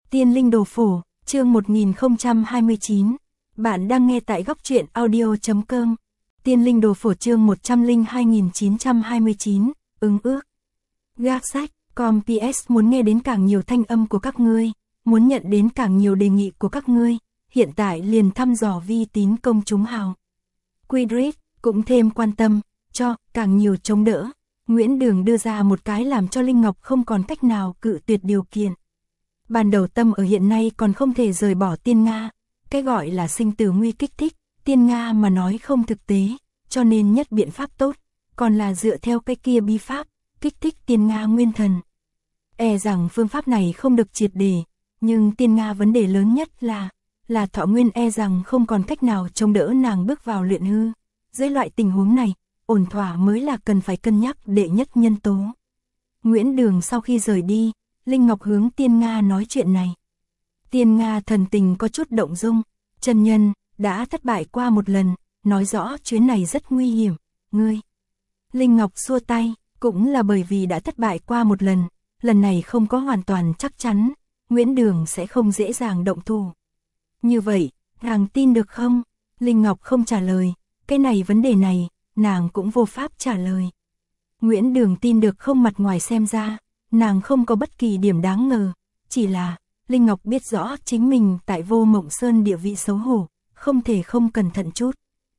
Tiên Linh Đồ Phổ, chương 1029. Bạn đang nghe tại góc truyện audio.com. Tiên Linh Đồ Phổ chương 102.929, ứng ước. Gác sách, com PS muốn nghe đến càng nhiều thanh âm của các ngươi, muốn nhận đến càng nhiều đề nghị của các ngươi, hiện tại liền thăm dò vi tín công chúng hào. Quidrit, cũng thêm quan tâm, cho, càng nhiều chống đỡ. Nguyễn Đường đưa ra một cái làm cho Linh Ngọc không còn cách nào cự tuyệt điều kiện. Ban đầu tâm ở hiện nay còn không thể rời bỏ Tiên Nga, cái gọi là sinh tử nguy kích thích, Tiên Nga mà nói không thực tế, cho nên nhất biện pháp tốt, còn là dựa theo cái kia bí pháp, kích thích Tiên Nga nguyên thần. E rằng phương pháp này không được triệt để, nhưng Tiên Nga vấn đề lớn nhất là thọ nguyên e rằng không còn cách nào chống đỡ nàng bước vào luyện hư. Dưới loại tình huống này, ổn thỏa mới là cần phải cân nhắc đệ nhất nhân tố. Nguyễn Đường sau khi rời đi, Linh Ngọc hướng Tiên Nga nói chuyện này. Tiên Nga thần tình có chút động dung, chân nhân, đã thất bại qua một lần, nói rõ chuyến này rất nguy hiểm, ngươi. Linh Ngọc xua tay, cũng là bởi vì đã thất bại qua một lần này không có hoàn toàn chắc chắn, Nguyễn Đường sẽ không dễ dàng động thủ. Như vậy, nàng tin được không? Linh Ngọc không trả lời, cái này vấn đề này, nàng cũng vô pháp trả lời. Nguyễn Đường tin được không mặt ngoài xem ra, nàng không có bất kỳ điểm đáng ngờ, chỉ là, Linh Ngọc biết rõ chính mình tại Vô Mộng Sơn địa vị xấu hổ, không thể không cẩn thận chút.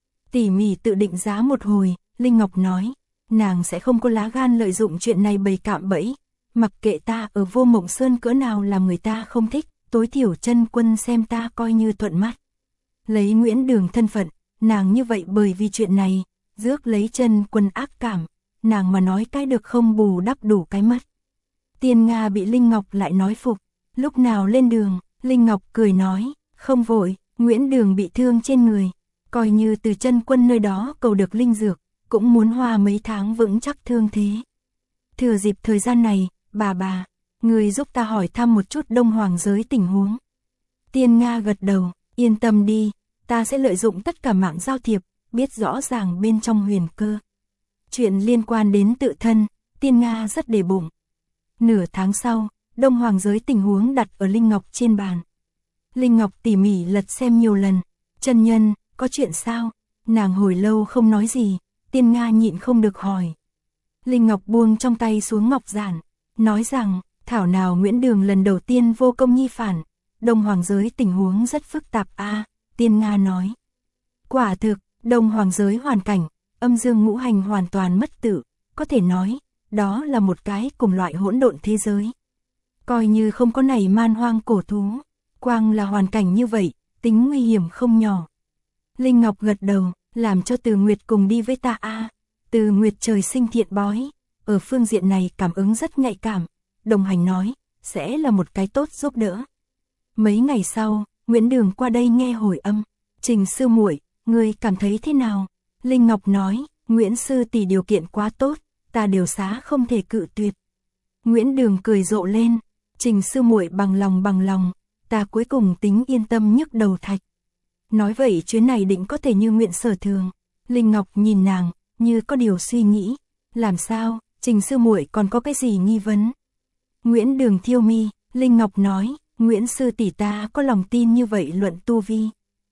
Tỉ mỉ tự định giá một hồi, Linh Ngọc nói, nàng sẽ không có lá gan lợi dụng chuyện này bày cạm bẫy, mặc kệ ta ở Vô Mộng Sơn cỡ nào làm người ta không thích, tối thiểu chân quân xem ta coi như thuận mắt. Lấy Nguyễn Đường thân phận, nàng như vậy bởi vì chuyện này, rước lấy chân quân ác cảm, nàng mà nói cái được không bù đắp đủ cái mất. Tiên Nga bị Linh Ngọc lại nói phục, lúc nào lên đường, Linh Ngọc cười nói, không vội, Nguyễn Đường bị thương trên người, coi như từ chân quân nơi đó cầu được linh dược, cũng muốn hoa mấy tháng vững chắc thương thế. Thừa dịp thời gian này, bà, người giúp ta hỏi thăm một chút Đông Hoàng giới tình huống. Tiên Nga gật đầu, yên tâm đi, ta sẽ lợi dụng tất cả mạng giao thiệp, biết rõ ràng bên trong huyền cơ. Chuyện liên quan đến tự thân, Tiên Nga rất để bụng. Nửa tháng sau, Đông Hoàng giới tình huống đặt ở Linh Ngọc trên bàn. Linh Ngọc tỉ mỉ lật xem nhiều lần, chân nhân, có chuyện sao? Nàng hồi lâu không nói gì, Tiên Nga nhịn không được hỏi. Linh Ngọc buông trong tay xuống ngọc giản, nói rằng, thảo nào Nguyễn Đường lần đầu tiên vô công nhi phản, Đông Hoàng giới tình huống rất phức tạp a. Tiên Nga nói. Quả thực, Đông Hoàng giới hoàn cảnh, âm dương ngũ hành hoàn toàn mất tự, có thể nói, đó là một cái cùng loại hỗn độn thế giới. Coi như không có này man hoang cổ thú, quang là hoàn cảnh như vậy, tính nguy hiểm không nhỏ. Linh Ngọc gật đầu, làm cho Từ Nguyệt cùng đi với ta a. Từ Nguyệt trời sinh thiện bói, ở phương diện này cảm ứng rất nhạy cảm, đồng hành nói, sẽ là một cái tốt giúp đỡ. Mấy ngày sau, Nguyễn Đường qua đây nghe hồi âm, Trình sư muội, ngươi cảm thấy thế nào? Linh Ngọc nói, Nguyễn sư tỷ điều kiện quá tốt, ta điều xá không thể cự tuyệt. Nguyễn Đường cười rộ lên, Trình sư muội bằng lòng, ta cuối cùng tính yên tâm nhức đầu thạch. Nói vậy chuyến này định có thể như nguyện sở thường. Linh Ngọc nhìn nàng, như có điều suy nghĩ, làm sao, Trình sư muội còn có cái gì nghi vấn? Nguyễn Đường thiêu mi, Linh Ngọc nói, Nguyễn sư tỷ ta có lòng tin như vậy luận tu vi.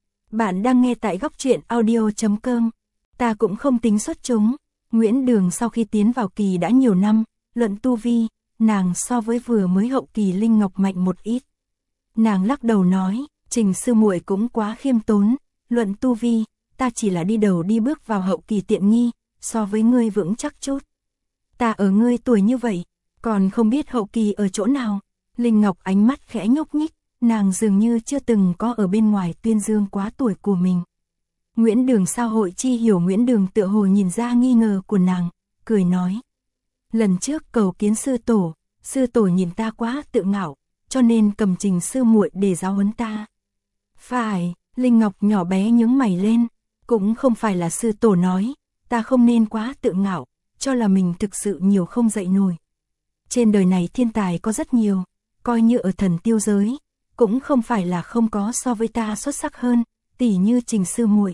Bạn đang nghe tại góc truyện audio.com. Ta cũng không tính xuất chúng. Nguyễn Đường sau khi tiến vào kỳ đã nhiều năm, luận tu vi, nàng so với vừa mới hậu kỳ Linh Ngọc mạnh một ít. Nàng lắc đầu nói, Trình sư muội cũng quá khiêm tốn, luận tu vi, ta chỉ là đi đầu đi bước vào hậu kỳ tiện nghi, so với ngươi vững chắc chút. Ta ở ngươi tuổi như vậy, còn không biết hậu kỳ ở chỗ nào. Linh Ngọc ánh mắt khẽ nhúc nhích, nàng dường như chưa từng có ở bên ngoài tuyên dương quá tuổi của mình. Nguyễn Đường sao hội chi hiểu Nguyễn Đường tựa hồ nhìn ra nghi ngờ của nàng, cười nói. Lần trước cầu kiến sư tổ nhìn ta quá tự ngạo, cho nên cầm Trình sư muội để giáo huấn ta. Phải, Linh Ngọc nhỏ bé nhướng mày lên, cũng không phải là sư tổ nói, ta không nên quá tự ngạo, cho là mình thực sự nhiều không dậy nổi. Trên đời này thiên tài có rất nhiều, coi như ở thần tiêu giới, cũng không phải là không có so với ta xuất sắc hơn, tỉ như Trình sư muội.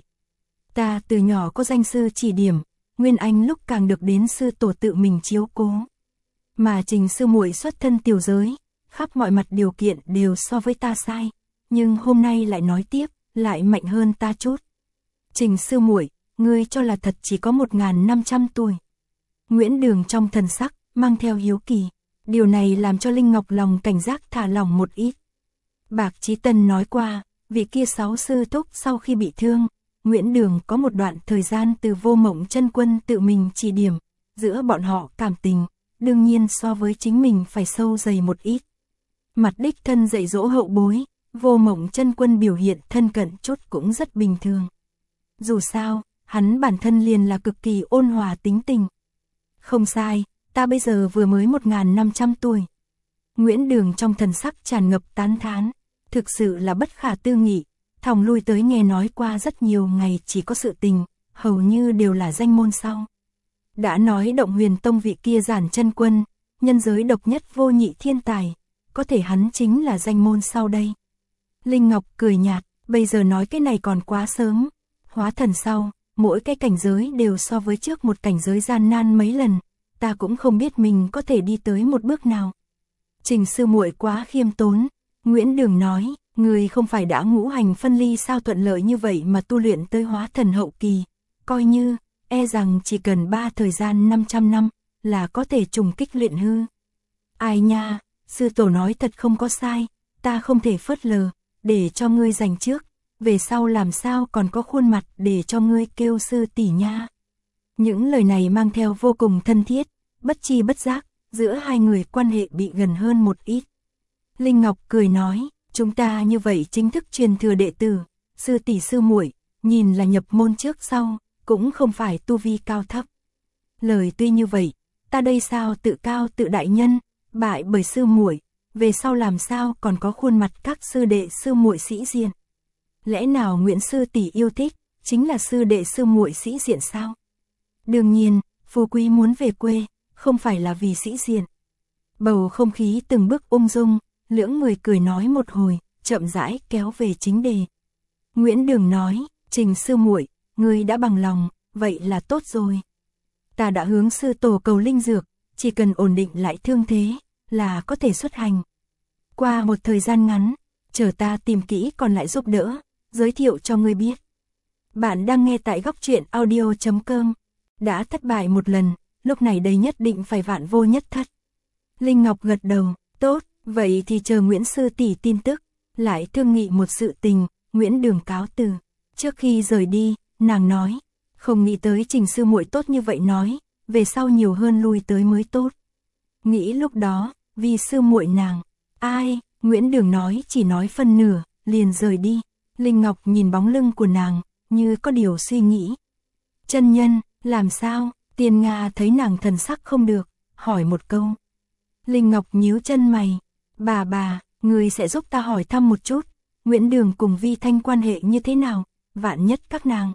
Ta từ nhỏ có danh sư chỉ điểm, Nguyên Anh lúc càng được đến sư tổ tự mình chiếu cố. Mà Trình sư muội xuất thân tiểu giới, khắp mọi mặt điều kiện đều so với ta sai, nhưng hôm nay lại nói tiếp, lại mạnh hơn ta chút. Trình sư muội, ngươi cho là thật chỉ có 1.500 tuổi. Nguyễn Đường trong thần sắc, mang theo hiếu kỳ. Điều này làm cho Linh Ngọc lòng cảnh giác thả lỏng một ít. Bạc Chí Tân nói qua, vị kia 6 sư thúc sau khi bị thương, Nguyễn Đường có một đoạn thời gian từ Vô Mộng Chân Quân tự mình chỉ điểm, giữa bọn họ cảm tình, đương nhiên so với chính mình phải sâu dày một ít. Mặt đích thân dạy dỗ hậu bối, Vô Mộng Chân Quân biểu hiện thân cận chút cũng rất bình thường. Dù sao, hắn bản thân liền là cực kỳ ôn hòa tính tình. Không sai, ta bây giờ vừa mới 1.500 tuổi. Nguyễn Đường trong thần sắc tràn ngập tán thán, thực sự là bất khả tư nghị, thòng lui tới nghe nói qua rất nhiều ngày chỉ có sự tình, hầu như đều là danh môn sau. Đã nói Động Huyền Tông vị kia Giản Chân Quân, nhân giới độc nhất vô nhị thiên tài, có thể hắn chính là danh môn sau đây. Linh Ngọc cười nhạt, bây giờ nói cái này còn quá sớm, hóa thần sau, mỗi cái cảnh giới đều so với trước một cảnh giới gian nan mấy lần, ta cũng không biết mình có thể đi tới một bước nào. Trình sư muội quá khiêm tốn, Nguyễn Đường nói, người không phải đã ngũ hành phân ly sao thuận lợi như vậy mà tu luyện tới hóa thần hậu kỳ, coi như, e rằng chỉ cần 3 thời gian 500 năm, là có thể trùng kích luyện hư. Ai nha, sư tổ nói thật không có sai, ta không thể phớt lờ, để cho ngươi giành trước, về sau làm sao còn có khuôn mặt để cho ngươi kêu sư tỷ nha. Những lời này mang theo vô cùng thân thiết, bất chi bất giác, giữa hai người quan hệ bị gần hơn một ít. Linh Ngọc cười nói, chúng ta như vậy chính thức truyền thừa đệ tử, sư tỷ sư muội, nhìn là nhập môn trước sau, cũng không phải tu vi cao thấp. Lời tuy như vậy, ta đây sao tự cao tự đại nhân, bại bởi sư muội, về sau làm sao còn có khuôn mặt các sư đệ sư muội sĩ diện. Lẽ nào Nguyễn sư tỷ yêu thích, chính là sư đệ sư muội sĩ diện sao? Đương nhiên, phú quý muốn về quê, không phải là vì sĩ diện. Bầu không khí từng bước ung dung, lưỡng người cười nói một hồi, chậm rãi kéo về chính đề. Nguyễn Đường nói, Trình sư muội, ngươi đã bằng lòng, vậy là tốt rồi. Ta đã hướng sư tổ cầu linh dược, chỉ cần ổn định lại thương thế, là có thể xuất hành. Qua một thời gian ngắn, chờ ta tìm kỹ còn lại giúp đỡ, giới thiệu cho ngươi biết. Bạn đang nghe tại Góc Truyện Audio.com. Đã thất bại một lần, lúc này đây nhất định phải vạn vô nhất thất. Linh Ngọc gật đầu, tốt, vậy thì chờ Nguyễn sư tỷ tin tức, lại thương nghị một sự tình. Nguyễn Đường cáo từ. Trước khi rời đi, nàng nói, không nghĩ tới Trình sư muội tốt như vậy nói, về sau nhiều hơn lui tới mới tốt. Nghĩ lúc đó, vì sư muội nàng, ai, Nguyễn Đường nói chỉ nói phân nửa, liền rời đi. Linh Ngọc nhìn bóng lưng của nàng, như có điều suy nghĩ. Chân nhân, làm sao? Tiên Nga thấy nàng thần sắc không được, hỏi một câu. Linh Ngọc nhíu chân mày, bà, người sẽ giúp ta hỏi thăm một chút, Nguyễn Đường cùng Vi Thanh quan hệ như thế nào, vạn nhất các nàng.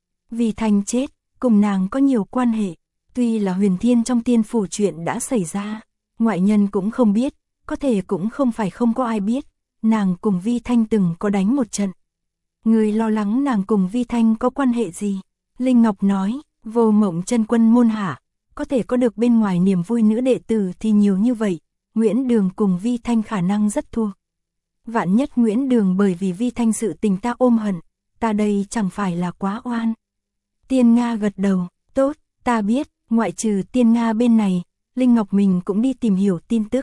Vi Thanh chết, cùng nàng có nhiều quan hệ, tuy là huyền thiên trong tiên phủ chuyện đã xảy ra, ngoại nhân cũng không biết, có thể cũng không phải không có ai biết, nàng cùng Vi Thanh từng có đánh một trận. Người lo lắng nàng cùng Vi Thanh có quan hệ gì? Linh Ngọc nói, Vô Mộng Chân Quân môn hạ, có thể có được bên ngoài niềm vui nữ đệ tử thì nhiều như vậy, Nguyễn Đường cùng Vi Thanh khả năng rất thua. Vạn nhất Nguyễn Đường bởi vì Vi Thanh sự tình ta ôm hận, ta đây chẳng phải là quá oan. Tiên Nga gật đầu, tốt, ta biết, ngoại trừ Tiên Nga bên này, Linh Ngọc mình cũng đi tìm hiểu tin tức.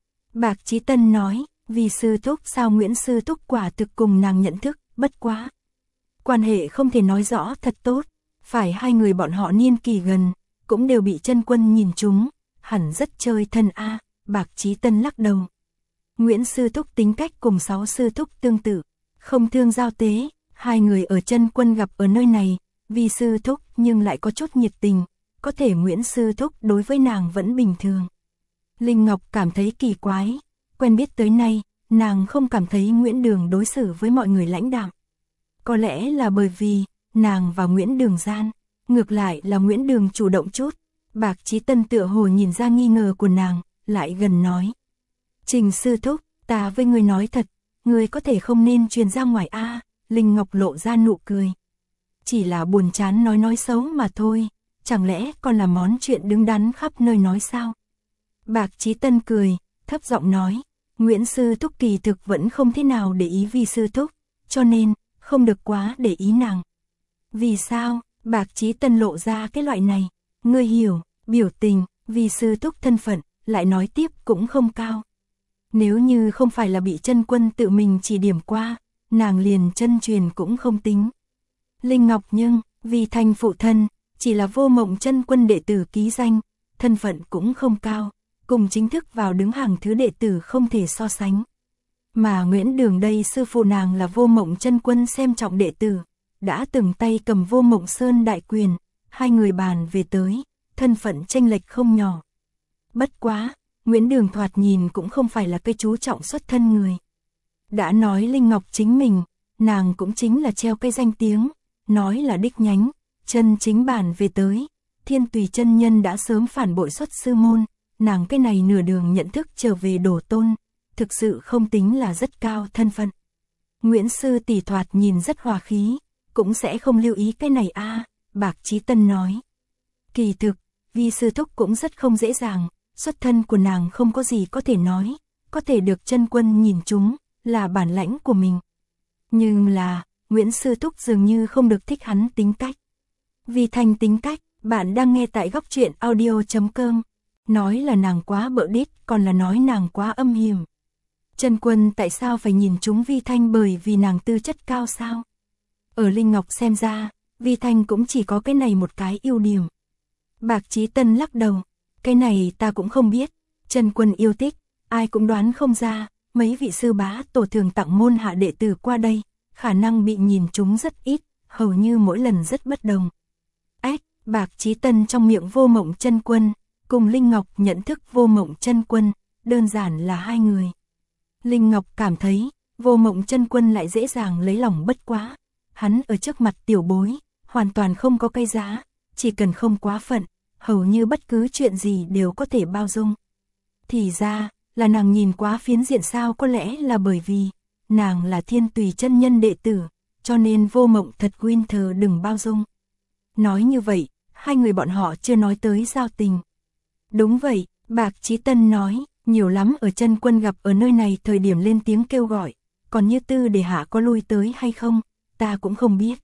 Bạc Chí Tân nói, vì sư thúc sao Nguyễn sư thúc quả thực cùng nàng nhận thức, bất quá. Quan hệ không thể nói rõ thật tốt, phải hai người bọn họ niên kỳ gần, cũng đều bị chân quân nhìn trúng, hẳn rất chơi thân a. Bạc Chí Tân lắc đầu. Nguyễn sư thúc tính cách cùng 6 sư thúc tương tự, không thương giao tế, hai người ở chân quân gặp ở nơi này, vì sư thúc nhưng lại có chút nhiệt tình, có thể Nguyễn sư thúc đối với nàng vẫn bình thường. Linh Ngọc cảm thấy kỳ quái, quen biết tới nay, nàng không cảm thấy Nguyễn Đường đối xử với mọi người lãnh đạm. Có lẽ là bởi vì, nàng và Nguyễn Đường gian, ngược lại là Nguyễn Đường chủ động chút. Bạc Chí Tân tựa hồ nhìn ra nghi ngờ của nàng, lại gần nói. Trình sư thúc, ta với ngươi nói thật, ngươi có thể không nên truyền ra ngoài a. Linh Ngọc lộ ra nụ cười. Chỉ là buồn chán nói xấu mà thôi, chẳng lẽ còn là món chuyện đứng đắn khắp nơi nói sao? Bạc Chí Tân cười, thấp giọng nói, Nguyễn Sư Thúc kỳ thực vẫn không thế nào để ý Vi Sư Thúc, cho nên, không được quá để ý nàng. Vì sao, Bạc Chí Tân lộ ra cái loại này, ngươi hiểu, biểu tình, Vi Sư Thúc thân phận, lại nói tiếp cũng không cao. Nếu như không phải là bị Chân Quân tự mình chỉ điểm qua, nàng liền chân truyền cũng không tính. Linh Ngọc nhưng, vì thành phụ thân, chỉ là Vô Mộng Chân Quân đệ tử ký danh, thân phận cũng không cao, cùng chính thức vào đứng hàng thứ đệ tử không thể so sánh. Mà Nguyễn Đường đây sư phụ nàng là Vô Mộng Chân Quân xem trọng đệ tử, đã từng tay cầm Vô Mộng Sơn đại quyền, hai người bàn về tới, thân phận chênh lệch không nhỏ. Bất quá, Nguyễn Đường thoạt nhìn cũng không phải là cái chú trọng xuất thân người. Đã nói Linh Ngọc chính mình, nàng cũng chính là treo cái danh tiếng, nói là đích nhánh, chân chính bản về tới. Thiên Tùy chân nhân đã sớm phản bội xuất sư môn, nàng cái này nửa đường nhận thức trở về đổ tôn, thực sự không tính là rất cao thân phận. Nguyễn Sư tỷ thoạt nhìn rất hòa khí, cũng sẽ không lưu ý cái này Bạc Chí Tân nói. Kỳ thực, Vi Sư Thúc cũng rất không dễ dàng, xuất thân của nàng không có gì có thể nói, có thể được Chân Quân nhìn chúng, là bản lãnh của mình. Nhưng là, Nguyễn Sư Thúc dường như không được thích hắn tính cách. Vì thành tính cách, bạn đang nghe tại Góc Truyện Audio.com, nói là nàng quá bợ đít, còn là nói nàng quá âm hiểm. Chân Quân tại sao phải nhìn chúng Vi Thanh bởi vì nàng tư chất cao sao? Ở Linh Ngọc xem ra, Vi Thanh cũng chỉ có cái này một cái ưu điểm. Bạc Chí Tân lắc đầu, cái này ta cũng không biết, Chân Quân yêu thích, ai cũng đoán không ra, mấy vị sư bá tổ thường tặng môn hạ đệ tử qua đây, khả năng bị nhìn chúng rất ít, hầu như mỗi lần rất bất đồng. Bạc Chí Tân trong miệng Vô Mộng Chân Quân, cùng Linh Ngọc nhận thức Vô Mộng Chân Quân, đơn giản là hai người. Linh Ngọc cảm thấy, Vô Mộng Chân Quân lại dễ dàng lấy lòng bất quá, hắn ở trước mặt tiểu bối, hoàn toàn không có cái giá, chỉ cần không quá phận, hầu như bất cứ chuyện gì đều có thể bao dung. Thì ra, là nàng nhìn quá phiến diện sao, có lẽ là bởi vì, nàng là Thiên Tùy chân nhân đệ tử, cho nên Vô Mộng thật Winter đừng bao dung. Nói như vậy, hai người bọn họ chưa nói tới giao tình. Đúng vậy, Bạc Chí Tân nói, nhiều lắm ở Chân Quân gặp ở nơi này thời điểm lên tiếng kêu gọi, còn Như Tư để hạ có lui tới hay không, ta cũng không biết.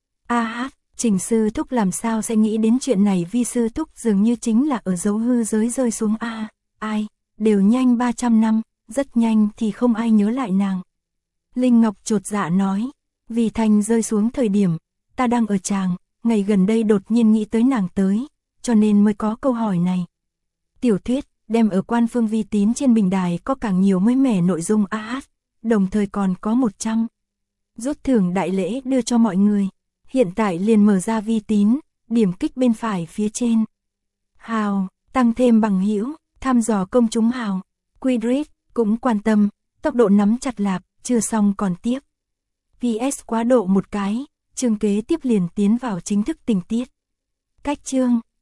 Trình Sư Thúc làm sao sẽ nghĩ đến chuyện này? Vi Sư Thúc dường như chính là ở dấu hư giới rơi xuống ai, đều nhanh 300 năm, rất nhanh thì không ai nhớ lại nàng. Linh Ngọc chột dạ nói, vì Thành rơi xuống thời điểm, ta đang ở tràng, ngày gần đây đột nhiên nghĩ tới nàng tới, cho nên mới có câu hỏi này. Tiểu thuyết, đem ở Quan Phương Vi Tín trên bình đài có càng nhiều mới mẻ nội dung đồng thời còn có 100 rút thưởng đại lễ đưa cho mọi người. Hiện tại liền mở ra Vi Tín, điểm kích bên phải phía trên. Hào, tăng thêm bằng hữu, thăm dò công chúng hào. Quidrit, cũng quan tâm, tốc độ nắm chặt lạp, chưa xong còn tiếp. PS quá độ một cái, chương kế tiếp liền tiến vào chính thức tình tiết. Cách chương